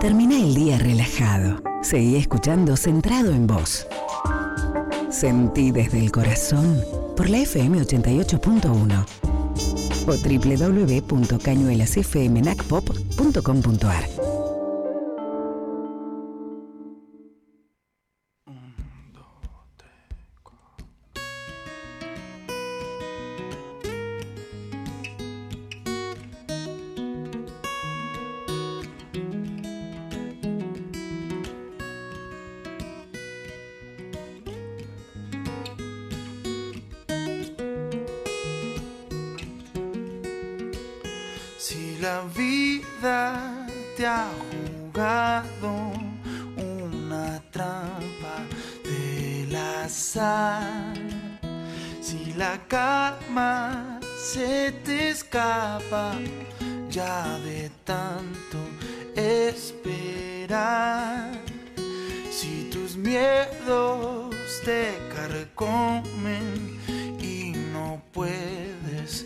Termina el día relajado. Seguí escuchando Centrado en Vos. Sentí desde el corazón por la FM 88.1 o www.cañuelasfmnacpop.com.ar. Si la vida te ha jugado una trampa del azar, si la calma se te escapa ya de tanto esperar, si tus miedos te carcomen y no puedes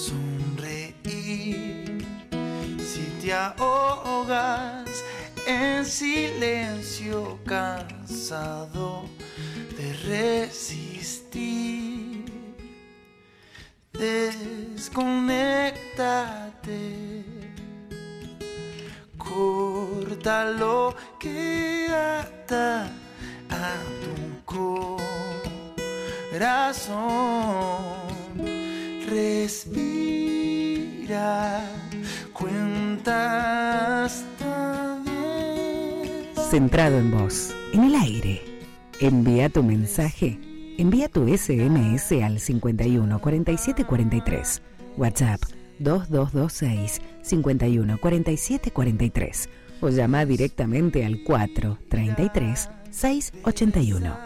sonreír, si te ahogas en silencio cansado de resistir, desconéctate, corta lo que ata a tu corazón, respira, cuenta hasta 10. Centrado en Vos, en el aire. Envía tu mensaje. Envía tu SMS al 51 47 43. WhatsApp 2226 51 47 43. O llama directamente al 433 681.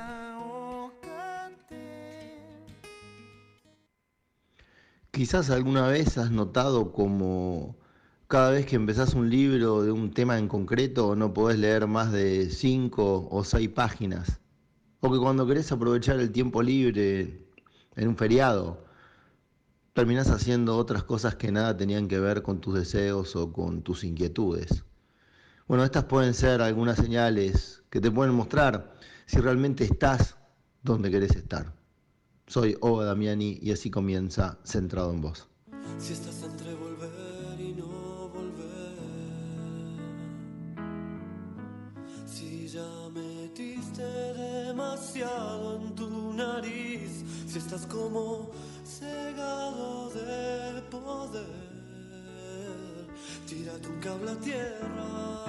Quizás alguna vez has notado como cada vez que empezás un libro de un tema en concreto no podés leer más de 5 o 6 páginas. O que cuando querés aprovechar el tiempo libre en un feriado, terminás haciendo otras cosas que nada tenían que ver con tus deseos o con tus inquietudes. Bueno, estas pueden ser algunas señales que te pueden mostrar si realmente estás donde querés estar. Soy Ova Damiani y así comienza Centrado en Vos. Si estás entre volver y no volver, si ya metiste demasiado en tu nariz, si estás como cegado de poder, tírate un cable a tierra.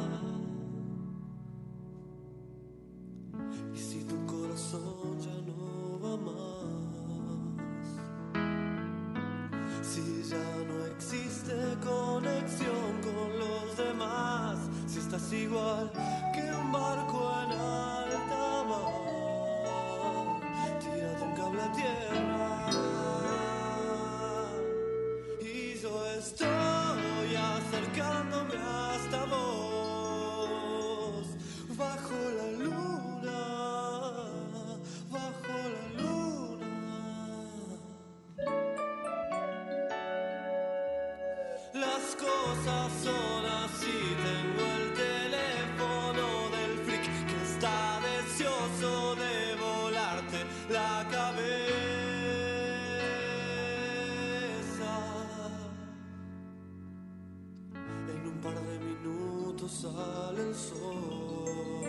Y si tu corazón ya no va más, si ya no existe conexión con los demás, si estás igual que un barco en alta mar, tírate un cable a tierra. Y yo estoy acercándome hasta vos, bajo la luna, bajo la luna. Las cosas son así, tengo el teléfono del freak que está deseoso de volarte la cabeza. En un par de minutos sale el sol.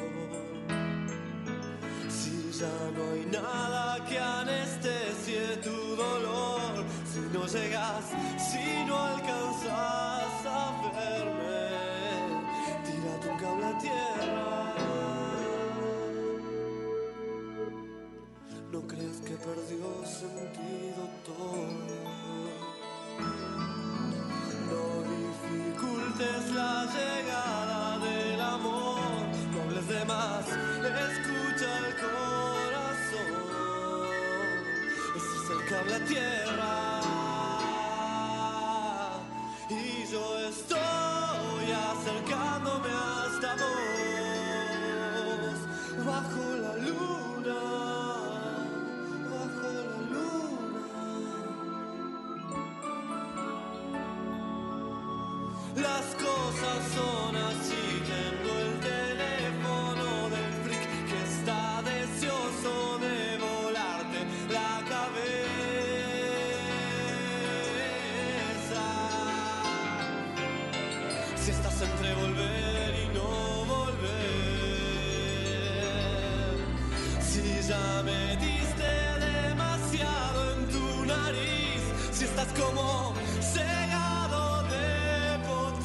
Si ya no hay nada que anestesie tu dolor, si no llegas, si no alcanzas a verme, tírate un cable a tierra. No creas que perdió sentido todo. No dificultes la llegada del amor, no hables de más, escucha el corazón. Ese es el cable a tierra. Y yo estoy acercándome hasta vos, bajo la luna, bajo la luna. Las cosas son así, si estás entre volver y no volver. Si ya me diste demasiado en tu nariz, si estás como cegado de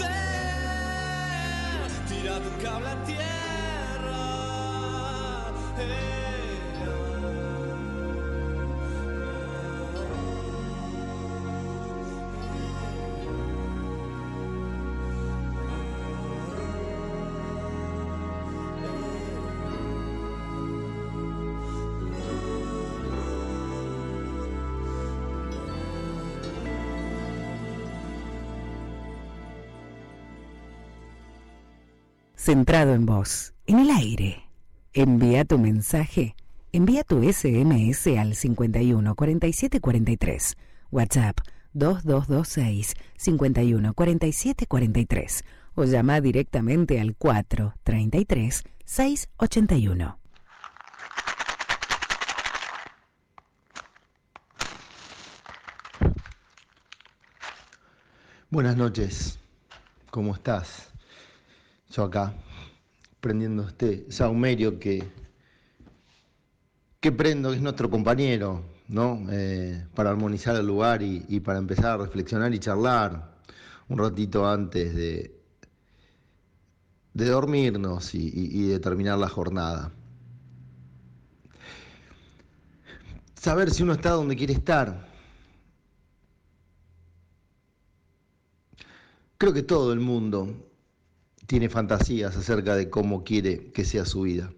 poder, tírate un cable a tierra. Centrado en vos, en el aire. Envía tu mensaje. Envía tu SMS al 51 47 43. WhatsApp 2226 51 47 43. O llama directamente al 433 681. Buenas noches, ¿cómo estás? Yo acá, prendiendo este saumerio que prendo, que es nuestro compañero, ¿no? Para armonizar el lugar y para empezar a reflexionar y charlar un ratito antes de dormirnos y de terminar la jornada. Saber si uno está donde quiere estar. Creo que todo el mundo tiene fantasías acerca de cómo quiere que sea su vida.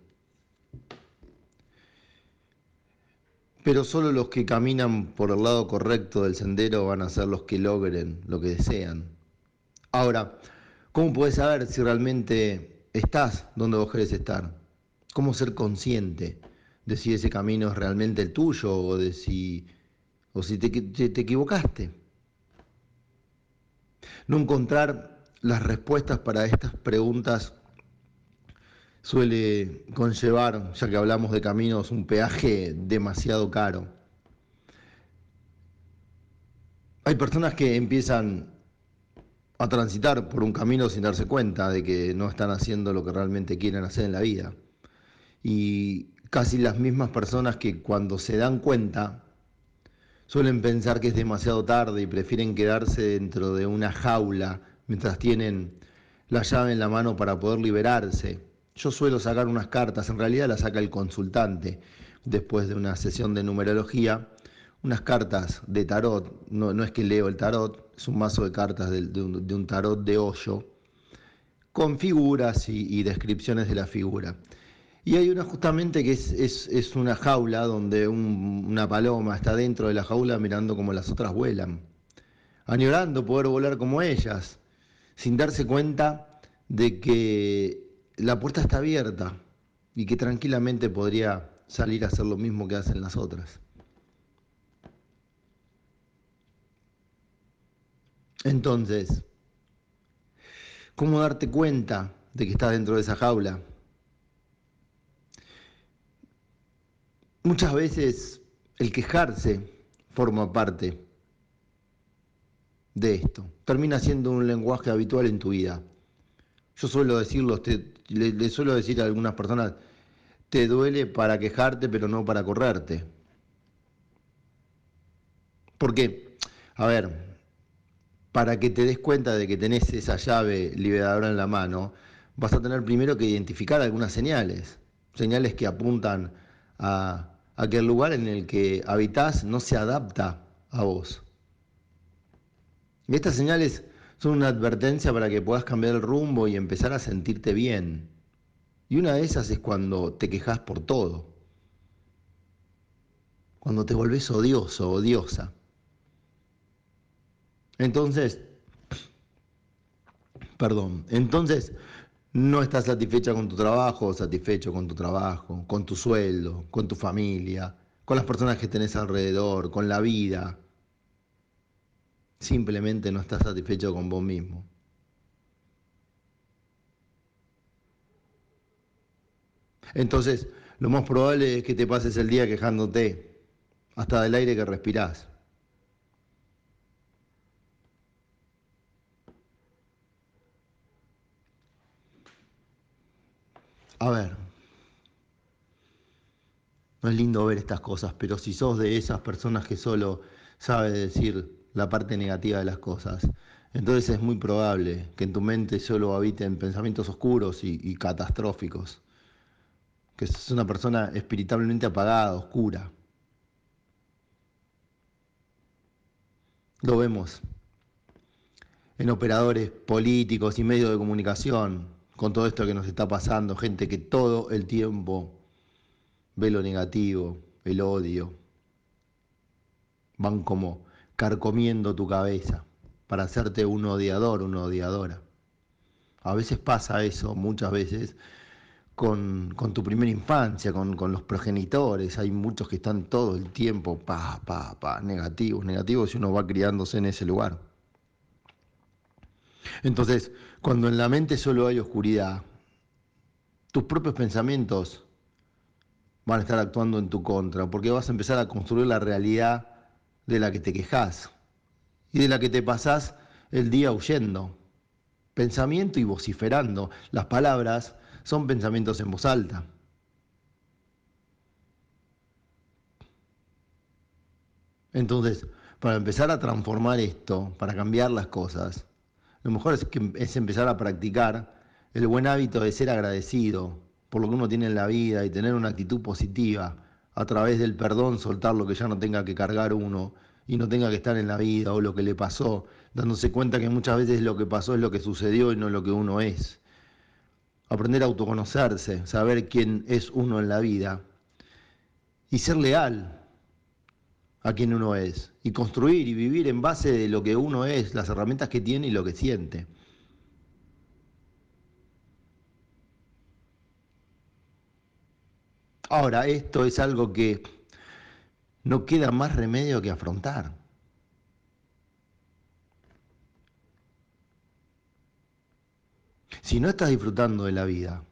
Pero solo los que caminan por el lado correcto del sendero van a ser los que logren lo que desean. Ahora, ¿cómo puedes saber si realmente estás donde vos querés estar? ¿Cómo ser consciente de si ese camino es realmente el tuyo o si te equivocaste? No encontrar las respuestas para estas preguntas suele conllevar, ya que hablamos de caminos, un peaje demasiado caro. Hay personas que empiezan a transitar por un camino sin darse cuenta de que no están haciendo lo que realmente quieren hacer en la vida. Y casi las mismas personas que cuando se dan cuenta suelen pensar que es demasiado tarde y prefieren quedarse dentro de una jaula mientras tienen la llave en la mano para poder liberarse. Yo suelo sacar unas cartas, en realidad las saca el consultante después de una sesión de numerología, unas cartas de tarot, no es que leo el tarot, es un mazo de cartas de un tarot de hoyo, con figuras y descripciones de la figura. Y hay una justamente que es una jaula donde una paloma está dentro de la jaula mirando como las otras vuelan, añorando poder volar como ellas, sin darse cuenta de que la puerta está abierta y que tranquilamente podría salir a hacer lo mismo que hacen las otras. Entonces, ¿cómo darte cuenta de que estás dentro de esa jaula? Muchas veces el quejarse forma parte de esto. Termina siendo un lenguaje habitual en tu vida. Yo suelo decirlo, le suelo decir a algunas personas, te duele para quejarte pero no para correrte. ¿Por qué? A ver, para que te des cuenta de que tenés esa llave liberadora en la mano, vas a tener primero que identificar algunas señales que apuntan a que el lugar en el que habitás no se adapta a vos. Y estas señales son una advertencia para que puedas cambiar el rumbo y empezar a sentirte bien. Y una de esas es cuando te quejas por todo. Cuando te volvés odioso, odiosa. Entonces no estás satisfecha con tu trabajo, satisfecho con tu trabajo, con tu sueldo, con tu familia, con las personas que tenés alrededor, con la vida. Simplemente no estás satisfecho con vos mismo. Entonces, lo más probable es que te pases el día quejándote, hasta del aire que respirás. A ver, no es lindo ver estas cosas, pero si sos de esas personas que solo sabe decir la parte negativa de las cosas, entonces es muy probable que en tu mente solo habiten pensamientos oscuros y catastróficos, que sos una persona espiritualmente apagada, oscura. Lo vemos en operadores políticos y medios de comunicación, con todo esto que nos está pasando, gente que todo el tiempo ve lo negativo, el odio, van como carcomiendo tu cabeza para hacerte un odiador, una odiadora. A veces pasa eso, muchas veces, con tu primera infancia, con los progenitores. Hay muchos que están todo el tiempo, negativos, y uno va criándose en ese lugar. Entonces, cuando en la mente solo hay oscuridad, tus propios pensamientos van a estar actuando en tu contra, porque vas a empezar a construir la realidad de la que te quejas y de la que te pasás el día huyendo. Pensamiento y vociferando. Las palabras son pensamientos en voz alta. Entonces, para empezar a transformar esto, para cambiar las cosas, lo mejor es empezar a practicar el buen hábito de ser agradecido por lo que uno tiene en la vida y tener una actitud positiva, a través del perdón soltar lo que ya no tenga que cargar uno y no tenga que estar en la vida, o lo que le pasó, dándose cuenta que muchas veces lo que pasó es lo que sucedió y no lo que uno es. Aprender a autoconocerse, saber quién es uno en la vida y ser leal a quien uno es, y construir y vivir en base de lo que uno es, las herramientas que tiene y lo que siente. Ahora, esto es algo que no queda más remedio que afrontar. Si no estás disfrutando de la vida,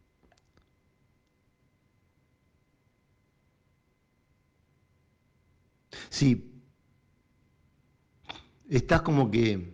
si estás como que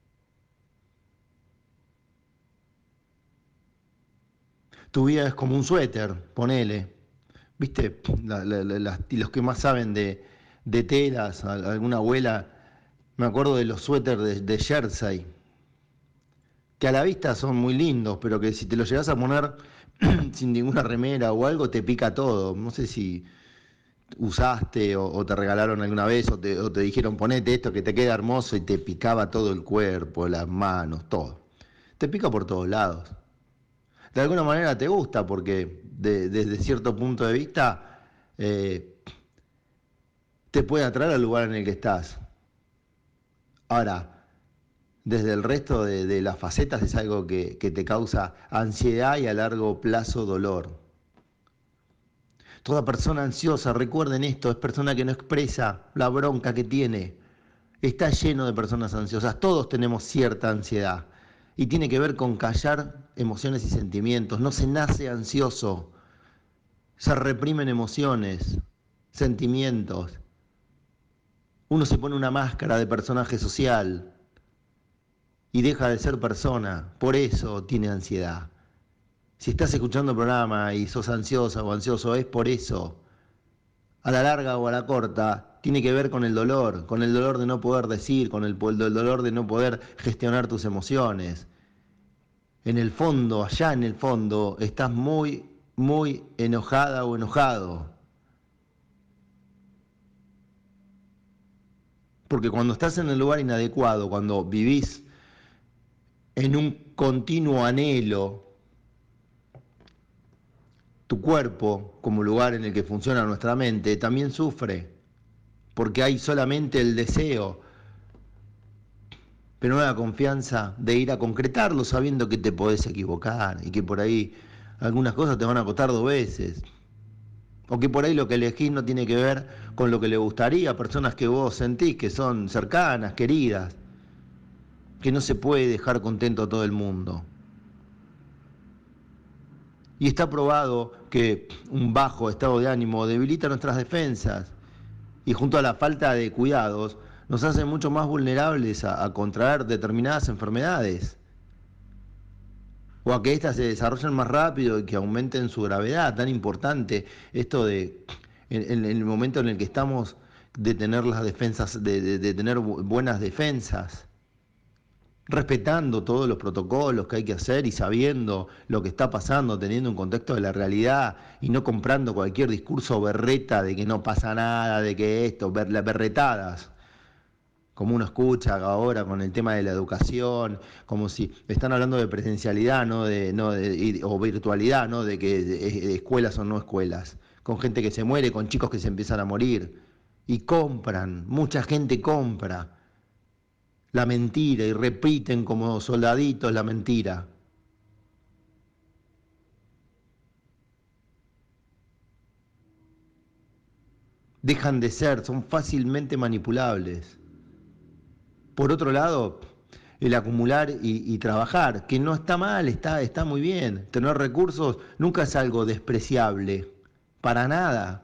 tu vida es como un suéter, ponele, ¿viste? Y los que más saben de telas, alguna abuela, me acuerdo de los suéteres de jersey, que a la vista son muy lindos, pero que si te los llegas a poner sin ninguna remera o algo, te pica todo. No sé si usaste o te regalaron alguna vez o te dijeron ponete esto que te queda hermoso, y te picaba todo el cuerpo, las manos, todo. Te pica por todos lados. De alguna manera te gusta porque desde cierto punto de vista te puede atraer al lugar en el que estás. Ahora, desde el resto de las facetas es algo que te causa ansiedad y a largo plazo dolor. Toda persona ansiosa, recuerden esto, es persona que no expresa la bronca que tiene. Está lleno de personas ansiosas, todos tenemos cierta ansiedad y tiene que ver con callar emociones y sentimientos. No se nace ansioso, se reprimen emociones, sentimientos. Uno se pone una máscara de personaje social y deja de ser persona, por eso tiene ansiedad. Si estás escuchando el programa y sos ansiosa o ansioso, es por eso. A la larga o a la corta, tiene que ver con el dolor de no poder decir, con el dolor de no poder gestionar tus emociones. En el fondo, allá en el fondo, estás muy, muy enojada o enojado. Porque cuando estás en el lugar inadecuado, cuando vivís en un continuo anhelo, tu cuerpo, como lugar en el que funciona nuestra mente, también sufre, porque hay solamente el deseo, pero no la confianza de ir a concretarlo sabiendo que te podés equivocar y que por ahí algunas cosas te van a costar 2 veces, o que por ahí lo que elegís no tiene que ver con lo que le gustaría a personas que vos sentís que son cercanas, queridas, que no se puede dejar contento a todo el mundo. Y está probado que un bajo estado de ánimo debilita nuestras defensas y junto a la falta de cuidados nos hace mucho más vulnerables a contraer determinadas enfermedades. o a que éstas se desarrollen más rápido y que aumenten su gravedad, tan importante esto de, en el momento en el que estamos, de tener las defensas, de tener buenas defensas, respetando todos los protocolos que hay que hacer y sabiendo lo que está pasando, teniendo un contexto de la realidad y no comprando cualquier discurso berreta de que no pasa nada, de que esto, las berretadas, como uno escucha ahora con el tema de la educación, como si están hablando de presencialidad, o virtualidad, ¿no? De que de escuelas o no escuelas, con gente que se muere, con chicos que se empiezan a morir, y compran, mucha gente compra la mentira y repiten como soldaditos la mentira. Dejan de ser, son fácilmente manipulables. Por otro lado, el acumular y trabajar, que no está mal, está muy bien. Tener recursos nunca es algo despreciable, para nada.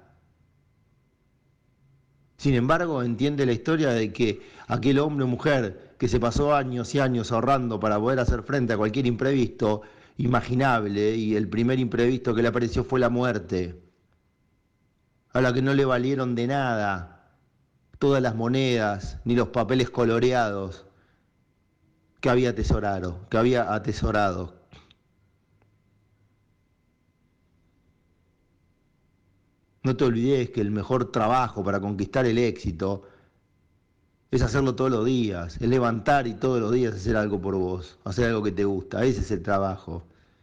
Sin embargo, entiende la historia de que aquel hombre o mujer que se pasó años y años ahorrando para poder hacer frente a cualquier imprevisto imaginable, y el primer imprevisto que le apareció fue la muerte, a la que no le valieron de nada todas las monedas ni los papeles coloreados que había atesorado. No te olvides que el mejor trabajo para conquistar el éxito es hacerlo todos los días, es levantar y todos los días hacer algo por vos, hacer algo que te gusta, ese es el trabajo.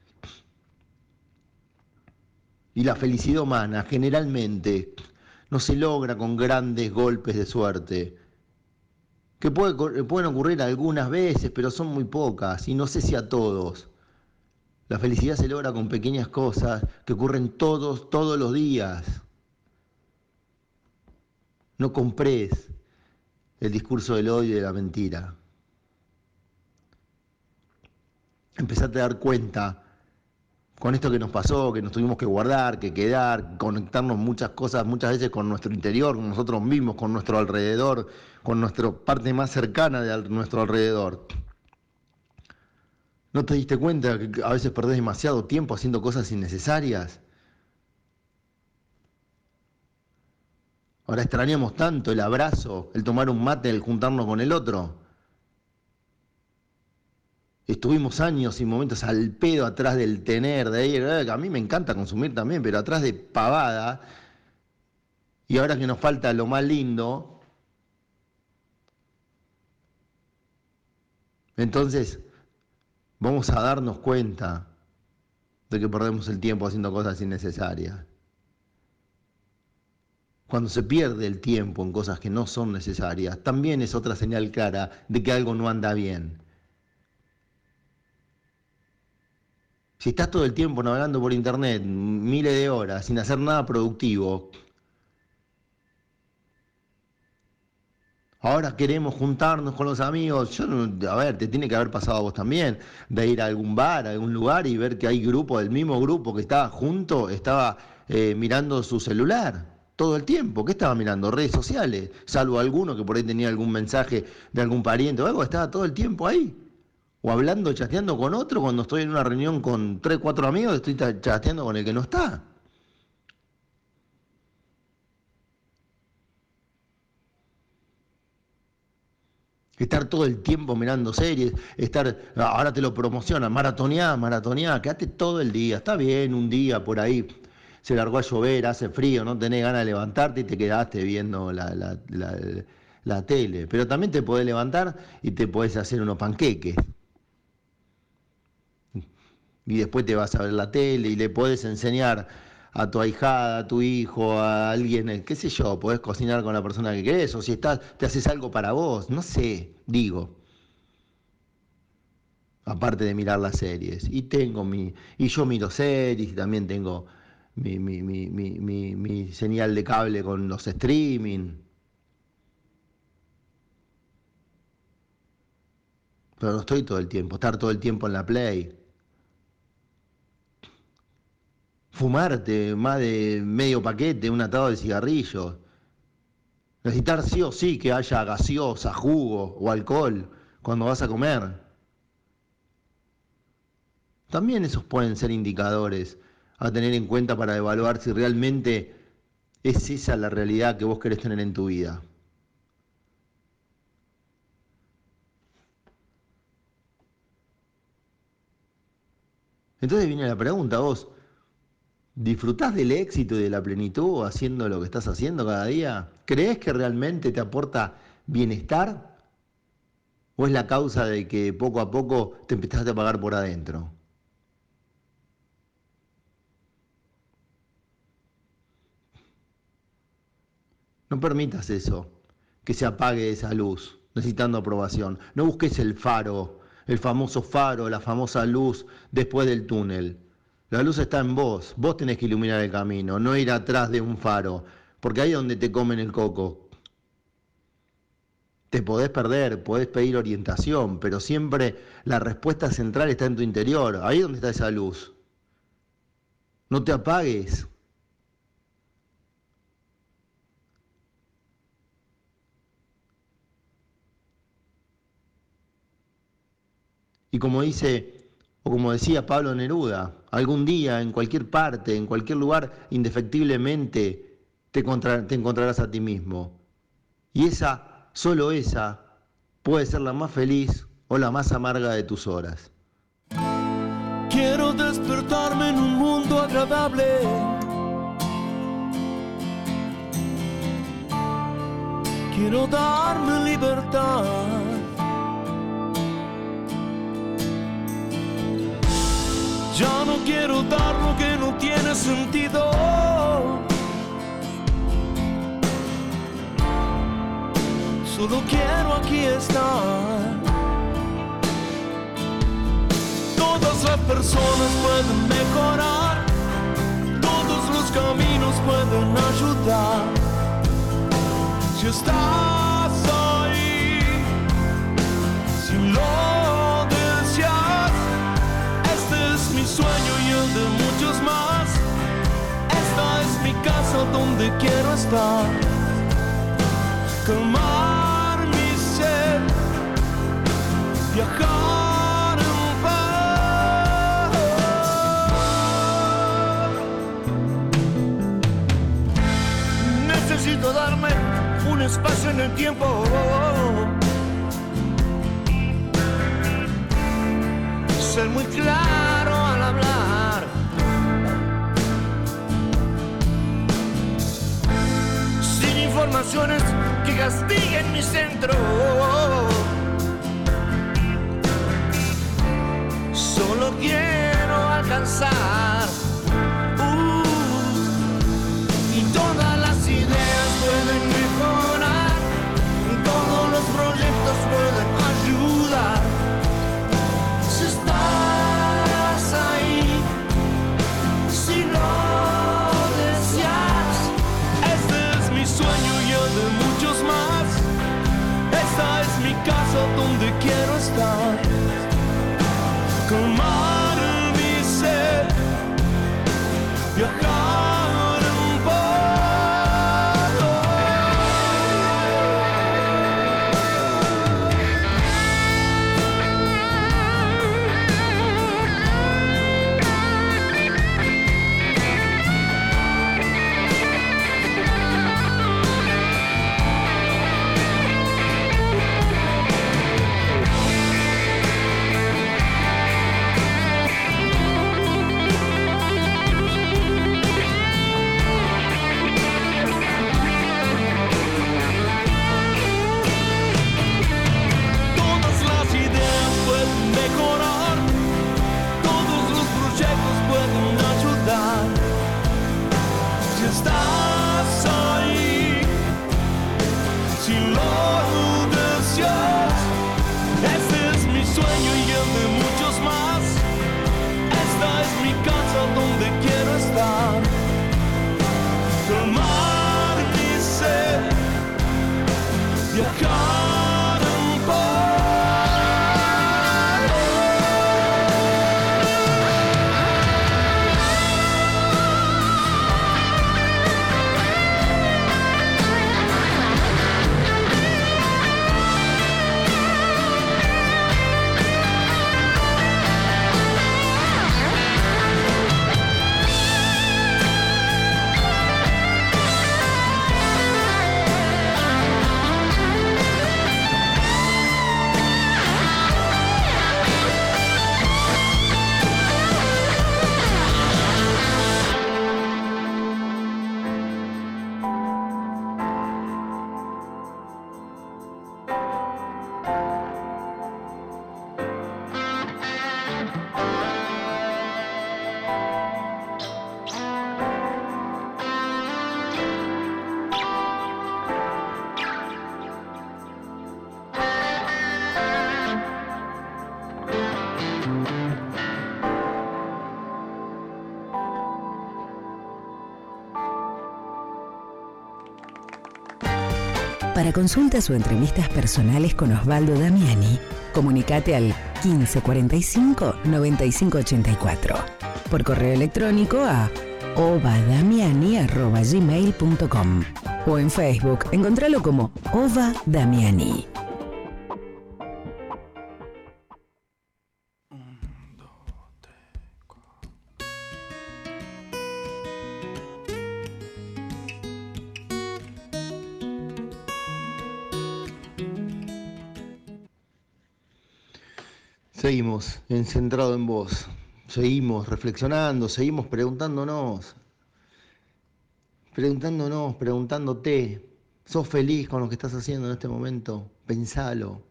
Y la felicidad humana generalmente no se logra con grandes golpes de suerte, que pueden ocurrir algunas veces, pero son muy pocas, y no sé si a todos. La felicidad se logra con pequeñas cosas que ocurren todos los días. No compres el discurso del odio y de la mentira. Empezate a dar cuenta con esto que nos pasó, que nos tuvimos que guardar, que quedar, conectarnos muchas cosas, muchas veces con nuestro interior, con nosotros mismos, con nuestro alrededor, con nuestra parte más cercana de nuestro alrededor. ¿No te diste cuenta que a veces perdés demasiado tiempo haciendo cosas innecesarias? Ahora extrañamos tanto el abrazo, el tomar un mate, el juntarnos con el otro. Estuvimos años y momentos al pedo atrás del tener, de ir, a mí me encanta consumir también, pero atrás de pavada. Y ahora que nos falta lo más lindo, entonces vamos a darnos cuenta de que perdemos el tiempo haciendo cosas innecesarias. Cuando se pierde el tiempo en cosas que no son necesarias, también es otra señal clara de que algo no anda bien. Si estás todo el tiempo navegando por internet, miles de horas, sin hacer nada productivo, ahora queremos juntarnos con los amigos. A ver, te tiene que haber pasado a vos también, de ir a algún bar, a algún lugar y ver que hay grupos, del mismo grupo que estaba junto, estaba mirando su celular todo el tiempo. ¿Qué estaba mirando? Redes sociales, salvo alguno que por ahí tenía algún mensaje de algún pariente o algo, estaba todo el tiempo ahí. O hablando, chateando con otro, cuando estoy en una reunión con 3, 4 amigos, estoy chateando con el que no está. Estar todo el tiempo mirando series, ahora te lo promocionan, maratoneá, quédate todo el día, está bien, un día por ahí se largó a llover, hace frío, no tenés ganas de levantarte y te quedaste viendo la tele, pero también te podés levantar y te podés hacer unos panqueques. Y después te vas a ver la tele y le podés enseñar a tu ahijada, a tu hijo, a alguien, qué sé yo, podés cocinar con la persona que querés, o si te haces algo para vos, no sé, digo. Aparte de mirar las series. Y yo miro series y también tengo mi señal de cable con los streaming. Pero no estoy todo el tiempo, estar todo el tiempo en la Play. Fumarte más de medio paquete, un atado de cigarrillos. Necesitar sí o sí que haya gaseosa, jugo o alcohol cuando vas a comer. También esos pueden ser indicadores a tener en cuenta para evaluar si realmente es esa la realidad que vos querés tener en tu vida. Entonces viene la pregunta, vos, ¿disfrutás del éxito y de la plenitud haciendo lo que estás haciendo cada día? ¿Creés que realmente te aporta bienestar? ¿O es la causa de que poco a poco te empezaste a apagar por adentro? No permitas eso, que se apague esa luz, necesitando aprobación. No busques el faro, el famoso faro, la famosa luz después del túnel. La luz está en vos, vos tenés que iluminar el camino, no ir atrás de un faro, porque ahí es donde te comen el coco. Te podés perder, podés pedir orientación, pero siempre la respuesta central está en tu interior, ahí es donde está esa luz. No te apagues. Y como dice, o como decía Pablo Neruda, algún día, en cualquier parte, en cualquier lugar, indefectiblemente te encontrarás a ti mismo. Y esa, solo esa, puede ser la más feliz o la más amarga de tus horas. Quiero despertarme en un mundo agradable. Quiero darme libertad. Ya no quiero dar lo que no tiene sentido. Solo quiero aquí estar. Todas las personas pueden mejorar. Todos los caminos pueden ayudar. Si estás ahí, si lo deseas, este es mi sueño y el de muchos más. Esta es mi casa donde quiero estar. Calmar mi sed, viajar en paz. Necesito darme un espacio en el tiempo. Ser muy claro al hablar. Sin informaciones que castiguen mi centro. Solo quiero alcanzar. Y todas las ideas pueden mejorar. Todos los proyectos pueden ayudar. Si estás ahí, si lo deseas, este es mi sueño y el de muchos más. Esta es mi casa donde quiero estar. Calmar mi sed, Para consultas o entrevistas personales con Osvaldo Damiani, comunicate al 1545 9584. Por correo electrónico a ovadamiani@gmail.com o en Facebook, encontralo como Ova Damiani. Seguimos encentrados en vos, seguimos reflexionando, seguimos preguntándote, ¿sos feliz con lo que estás haciendo en este momento? Pensalo.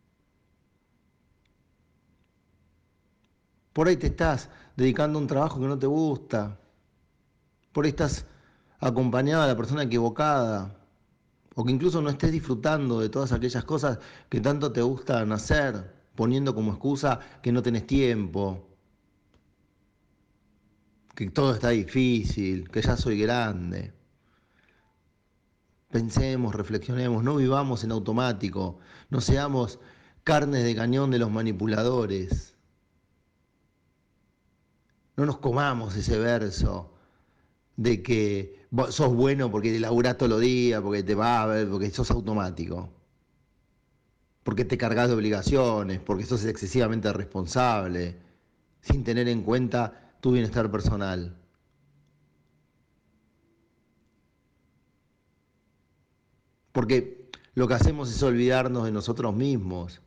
Por ahí te estás dedicando a un trabajo que no te gusta, por ahí estás acompañado a la persona equivocada, o que incluso no estés disfrutando de todas aquellas cosas que tanto te gustan hacer, poniendo como excusa que no tenés tiempo, que todo está difícil, que ya soy grande. Pensemos, reflexionemos, no vivamos en automático, no seamos carnes de cañón de los manipuladores. No nos comamos ese verso de que vos sos bueno porque te laburás todos los días, porque te va a ver, porque sos automático, porque te cargas de obligaciones, porque sos excesivamente responsable, sin tener en cuenta tu bienestar personal. Porque lo que hacemos es olvidarnos de nosotros mismos.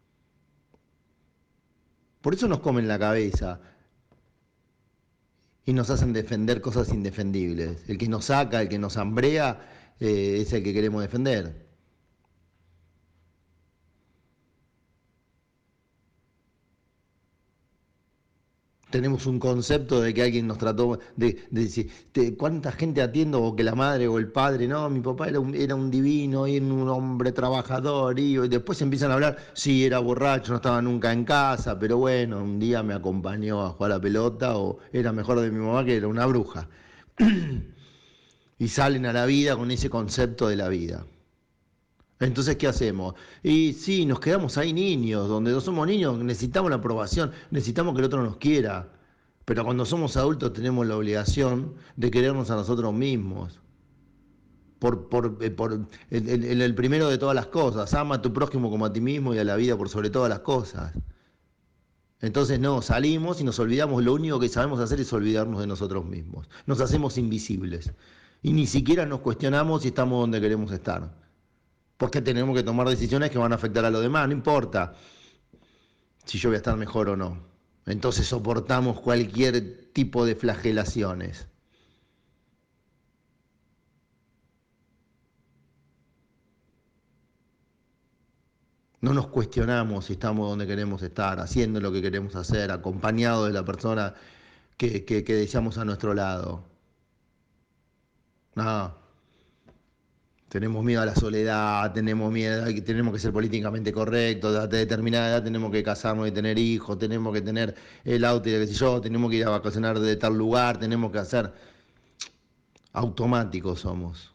Por eso nos comen la cabeza y nos hacen defender cosas indefendibles. El que nos saca, el que nos hambrea, es el que queremos defender. Tenemos un concepto de que alguien nos trató de decir, ¿cuánta gente atiendo? O que la madre o el padre, no, mi papá era un divino, era un hombre trabajador, y después empiezan a hablar, sí, era borracho, no estaba nunca en casa, pero bueno, un día me acompañó a jugar a la pelota, o era mejor de mi mamá que era una bruja. Y salen a la vida con ese concepto de la vida. Entonces, ¿qué hacemos? Y sí, nos quedamos ahí niños, donde no somos niños, necesitamos la aprobación, necesitamos que el otro nos quiera. Pero cuando somos adultos tenemos la obligación de querernos a nosotros mismos. En el primero de todas las cosas, ama a tu prójimo como a ti mismo y a la vida por sobre todas las cosas. Entonces no, salimos y nos olvidamos, lo único que sabemos hacer es olvidarnos de nosotros mismos. Nos hacemos invisibles. Y ni siquiera nos cuestionamos si estamos donde queremos estar. Porque tenemos que tomar decisiones que van a afectar a los demás, no importa si yo voy a estar mejor o no. Entonces soportamos cualquier tipo de flagelaciones. No nos cuestionamos si estamos donde queremos estar, haciendo lo que queremos hacer, acompañados de la persona que deseamos a nuestro lado. No. Tenemos miedo a la soledad, tenemos miedo, tenemos que ser políticamente correctos, a determinada edad tenemos que casarnos y tener hijos, tenemos que tener el auto y qué sé yo, tenemos que ir a vacacionar de tal lugar, tenemos que hacer... Automáticos somos.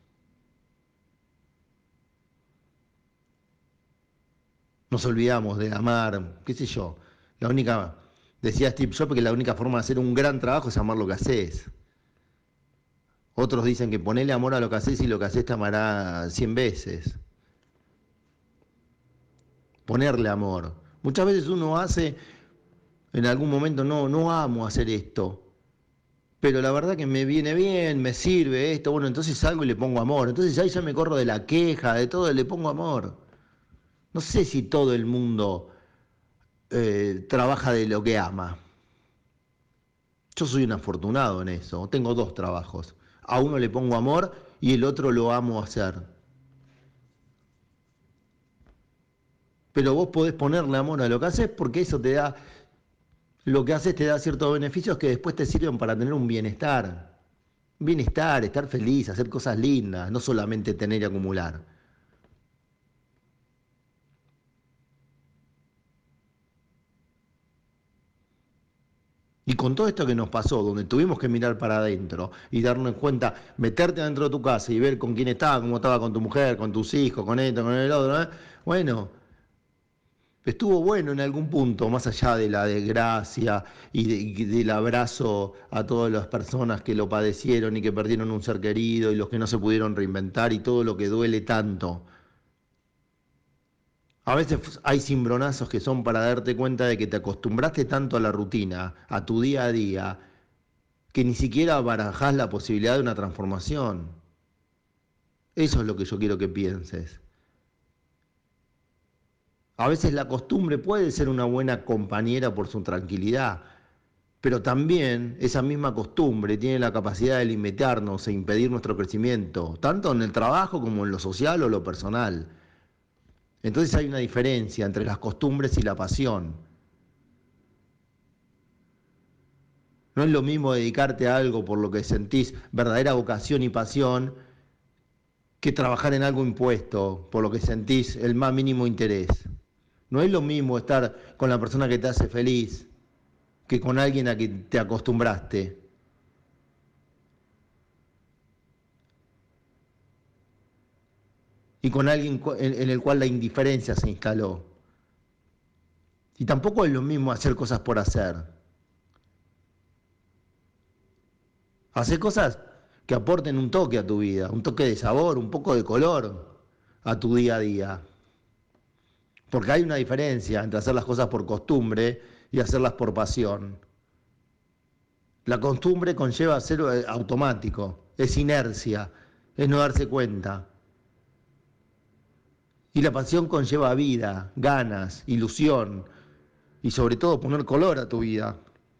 Nos olvidamos de amar, qué sé yo. Decía Steve Jobs que la única forma de hacer un gran trabajo es amar lo que haces. Otros dicen que ponele amor a lo que haces y lo que haces te amará 100 veces. Ponerle amor. Muchas veces uno hace, en algún momento, no amo hacer esto, pero la verdad que me viene bien, me sirve esto, bueno, entonces salgo y le pongo amor. Entonces ahí ya me corro de la queja, de todo, le pongo amor. No sé si todo el mundo trabaja de lo que ama. Yo soy un afortunado en eso, tengo 2 trabajos. A uno le pongo amor y el otro lo amo hacer. Pero vos podés ponerle amor a lo que haces porque eso te da, lo que haces te da ciertos beneficios que después te sirven para tener un bienestar. Bienestar, estar feliz, hacer cosas lindas, no solamente tener y acumular. Y con todo esto que nos pasó, donde tuvimos que mirar para adentro y darnos cuenta, meterte dentro de tu casa y ver con quién estaba, cómo estaba con tu mujer, con tus hijos, con esto, con el otro, ¿eh? Bueno, estuvo bueno en algún punto, más allá de la desgracia y del abrazo a todas las personas que lo padecieron y que perdieron un ser querido y los que no se pudieron reinventar y todo lo que duele tanto. A veces hay cimbronazos que son para darte cuenta de que te acostumbraste tanto a la rutina, a tu día a día, que ni siquiera barajás la posibilidad de una transformación. Eso es lo que yo quiero que pienses. A veces la costumbre puede ser una buena compañera por su tranquilidad, pero también esa misma costumbre tiene la capacidad de limitarnos e impedir nuestro crecimiento, tanto en el trabajo como en lo social o lo personal. Entonces hay una diferencia entre las costumbres y la pasión. No es lo mismo dedicarte a algo por lo que sentís verdadera vocación y pasión que trabajar en algo impuesto, por lo que sentís el más mínimo interés. No es lo mismo estar con la persona que te hace feliz que con alguien a quien te acostumbraste. Y con alguien en el cual la indiferencia se instaló. Y tampoco es lo mismo hacer cosas por hacer. Hacer cosas que aporten un toque a tu vida, un toque de sabor, un poco de color a tu día a día. Porque hay una diferencia entre hacer las cosas por costumbre y hacerlas por pasión. La costumbre conlleva ser automático, es inercia, es no darse cuenta. Y la pasión conlleva vida, ganas, ilusión y sobre todo poner color a tu vida.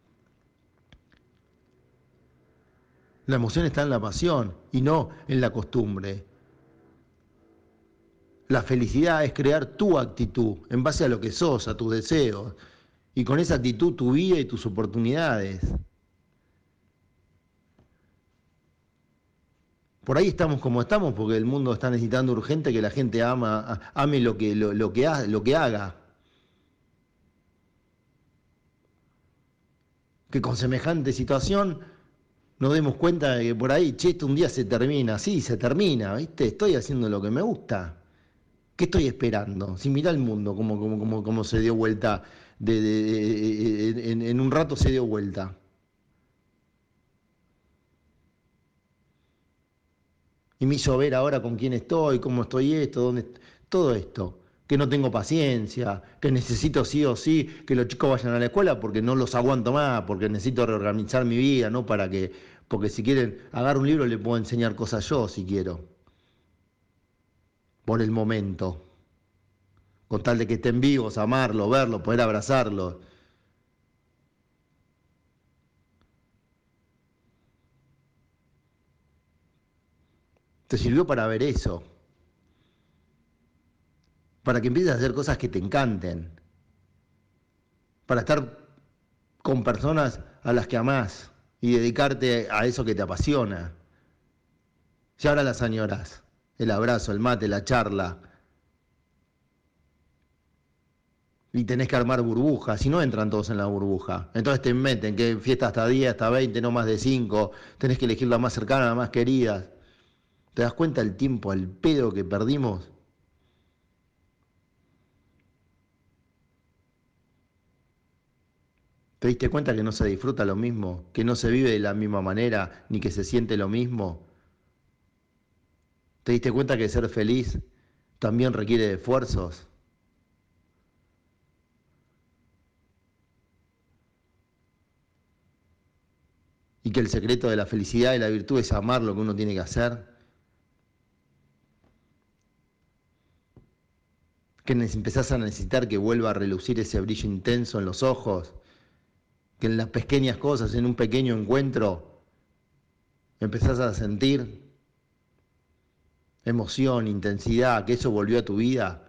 La emoción está en la pasión y no en la costumbre. La felicidad es crear tu actitud en base a lo que sos, a tus deseos. Y con esa actitud tu vida y tus oportunidades. Por ahí estamos como estamos porque el mundo está necesitando urgente que la gente ame lo que haga. Que con semejante situación nos demos cuenta de que por ahí, che, esto un día se termina. Sí, se termina, ¿viste? Estoy haciendo lo que me gusta. ¿Qué estoy esperando? Si mirá el mundo como se dio vuelta, en un rato se dio vuelta. Y me hizo ver ahora con quién estoy, cómo estoy todo esto. Que no tengo paciencia, que necesito sí o sí que los chicos vayan a la escuela porque no los aguanto más, porque necesito reorganizar mi vida, no porque si quieren, agarrar un libro le puedo enseñar cosas yo si quiero. Por el momento. Con tal de que estén vivos, amarlo, verlo, poder abrazarlo. Te sirvió para ver eso. Para que empieces a hacer cosas que te encanten. Para estar con personas a las que amás y dedicarte a eso que te apasiona. Y ahora las añoras. El abrazo, el mate, la charla. Y tenés que armar burbujas, y no entran todos en la burbuja. Entonces te meten que fiesta hasta 10, hasta 20, no más de 5. Tenés que elegir la más cercana, la más querida. ¿Te das cuenta el tiempo, el pedo que perdimos? ¿Te diste cuenta que no se disfruta lo mismo? ¿Que no se vive de la misma manera, ni que se siente lo mismo? ¿Te diste cuenta que ser feliz también requiere de esfuerzos? Y que el secreto de la felicidad y la virtud es amar lo que uno tiene que hacer. Que empezás a necesitar que vuelva a relucir ese brillo intenso en los ojos. Que en las pequeñas cosas, en un pequeño encuentro, empezás a sentir emoción, intensidad, que eso volvió a tu vida.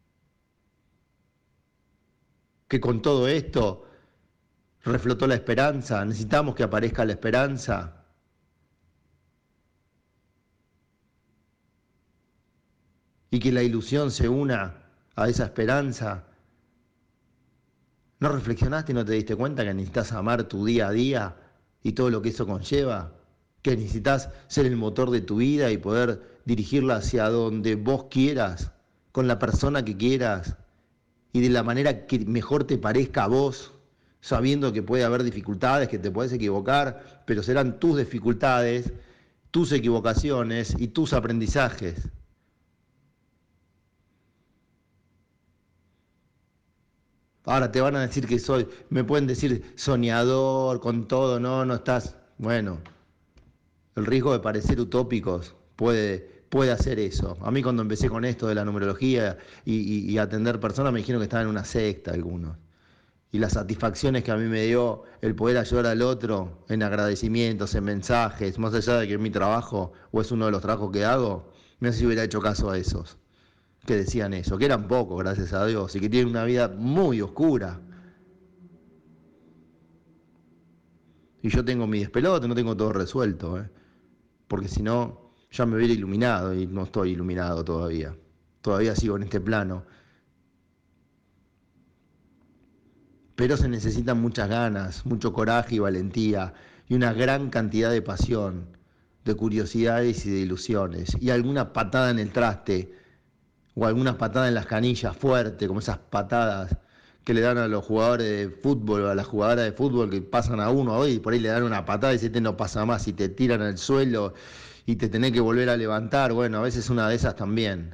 Que con todo esto reflotó la esperanza, necesitamos que aparezca la esperanza. Y que la ilusión se una a esa esperanza. ¿No reflexionaste y no te diste cuenta que necesitas amar tu día a día y todo lo que eso conlleva? Que necesitas ser el motor de tu vida y poder dirigirla hacia donde vos quieras, con la persona que quieras y de la manera que mejor te parezca a vos, sabiendo que puede haber dificultades, que te puedes equivocar, pero serán tus dificultades, tus equivocaciones y tus aprendizajes. Ahora te van a decir que me pueden decir soñador, con todo, no estás. Bueno, el riesgo de parecer utópicos puede hacer eso. A mí cuando empecé con esto de la numerología y atender personas me dijeron que estaba en una secta algunos. Y las satisfacciones que a mí me dio el poder ayudar al otro en agradecimientos, en mensajes, más allá de que es mi trabajo o es uno de los trabajos que hago, no sé si hubiera hecho caso a esos que decían eso, que eran pocos, gracias a Dios, y que tienen una vida muy oscura. Y yo tengo mi despelote, no tengo todo resuelto, porque si no, ya me hubiera iluminado y no estoy iluminado todavía. Todavía sigo en este plano. Pero se necesitan muchas ganas, mucho coraje y valentía, y una gran cantidad de pasión, de curiosidades y de ilusiones, y alguna patada en el traste, o alguna patada en las canillas fuerte, como esas patadas que le dan a los jugadores de fútbol o a las jugadoras de fútbol que pasan a uno hoy y por ahí le dan una patada y se no pasa más y te tiran al suelo y te tenés que volver a levantar. Bueno, a veces una de esas también.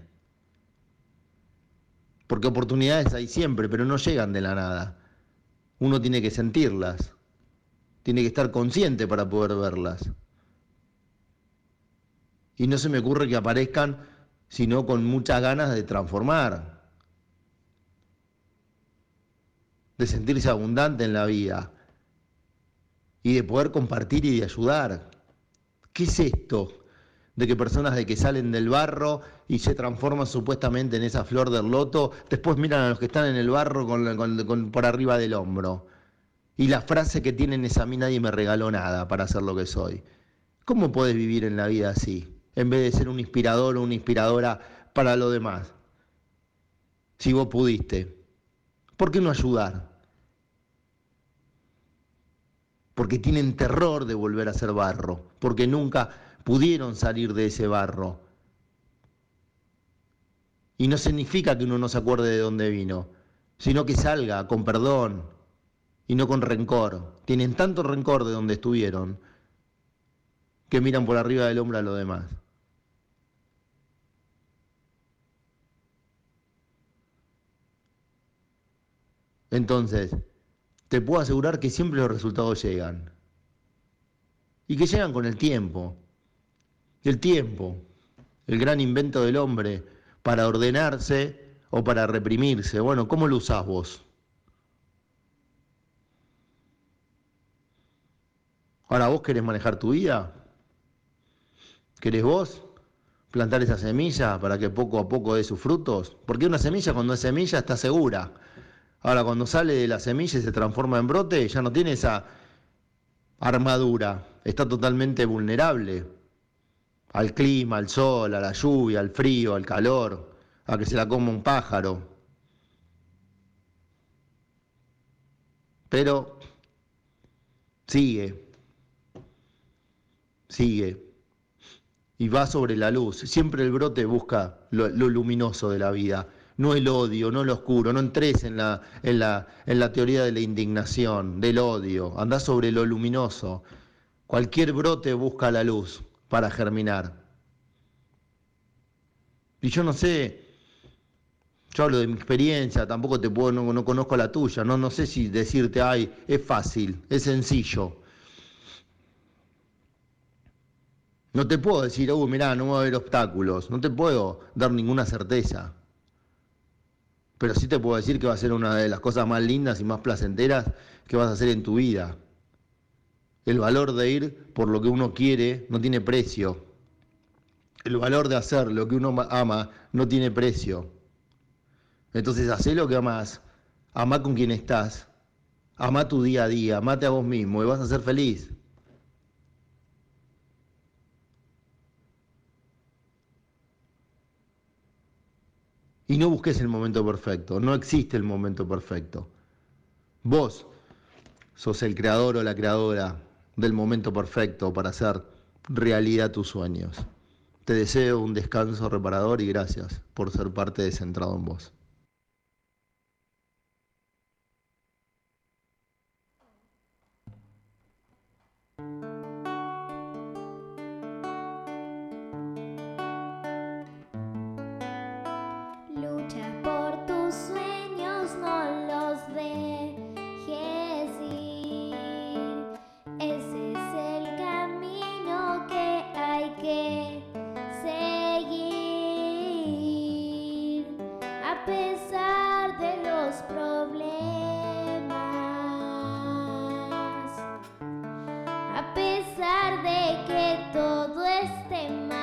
Porque oportunidades hay siempre, pero no llegan de la nada. Uno tiene que sentirlas, tiene que estar consciente para poder verlas. Y no se me ocurre que aparezcan sino con muchas ganas de transformar, de sentirse abundante en la vida y de poder compartir y de ayudar. ¿Qué es esto de que personas de que salen del barro y se transforman supuestamente en esa flor del loto, después miran a los que están en el barro por arriba del hombro? Y la frase que tienen es: a mí nadie me regaló nada para ser lo que soy. ¿Cómo podés vivir en la vida así, en vez de ser un inspirador o una inspiradora para lo demás? Si vos pudiste, ¿por qué no ayudar? Porque tienen terror de volver a ser barro, porque nunca pudieron salir de ese barro. Y no significa que uno no se acuerde de dónde vino, sino que salga con perdón y no con rencor. Tienen tanto rencor de donde estuvieron que miran por arriba del hombro a los demás. Entonces, te puedo asegurar que siempre los resultados llegan. Y que llegan con el tiempo. El tiempo, el gran invento del hombre para ordenarse o para reprimirse. Bueno, ¿cómo lo usás vos? Ahora, ¿vos querés manejar tu vida? ¿Querés vos plantar esa semilla para que poco a poco dé sus frutos? Porque una semilla, cuando es semilla, está segura. Ahora, cuando sale de la semilla y se transforma en brote, ya no tiene esa armadura. Está totalmente vulnerable al clima, al sol, a la lluvia, al frío, al calor, a que se la coma un pájaro. Pero sigue y va sobre la luz. Siempre el brote busca lo luminoso de la vida, no el odio, no lo oscuro. No entres en la teoría de la indignación, del odio. Andá sobre lo luminoso. Cualquier brote busca la luz para germinar. Y yo no sé, yo hablo de mi experiencia, tampoco no conozco la tuya, no sé si decirte, ay, es fácil, es sencillo. No te puedo decir, mirá, no va a haber obstáculos. No te puedo dar ninguna certeza. Pero sí te puedo decir que va a ser una de las cosas más lindas y más placenteras que vas a hacer en tu vida. El valor de ir por lo que uno quiere no tiene precio. El valor de hacer lo que uno ama no tiene precio. Entonces, hacé lo que amás. Amá con quien estás. Amá tu día a día. Amate a vos mismo y vas a ser feliz. Y no busques el momento perfecto, no existe el momento perfecto. Vos sos el creador o la creadora del momento perfecto para hacer realidad tus sueños. Te deseo un descanso reparador y gracias por ser parte de Centrado en Vos. Lucha por tus sueños, no los dejes ir. Ese es el camino que hay que seguir. A pesar de los problemas, a pesar de que todo esté mal.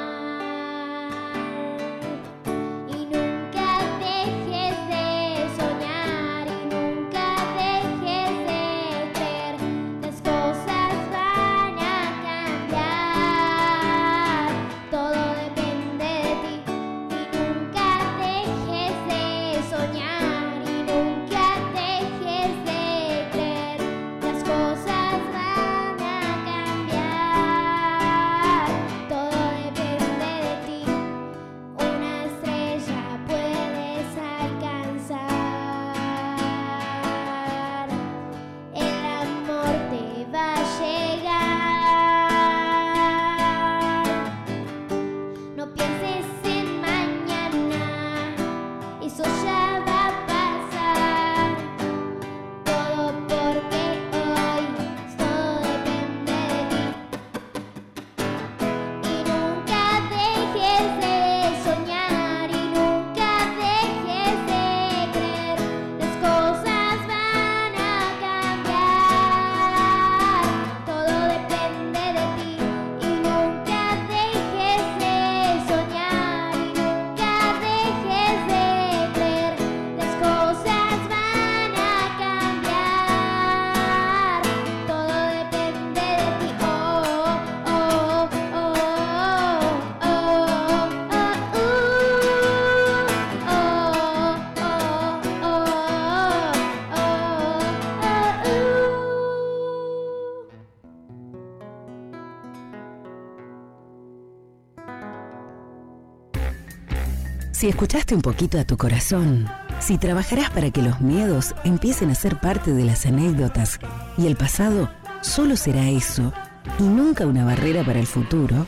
Si escuchaste un poquito a tu corazón, si trabajarás para que los miedos empiecen a ser parte de las anécdotas y el pasado solo será eso y nunca una barrera para el futuro,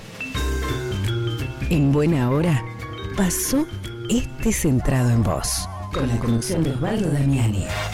en buena hora pasó este Centrado en Vos, con la conducción de Osvaldo Damiani.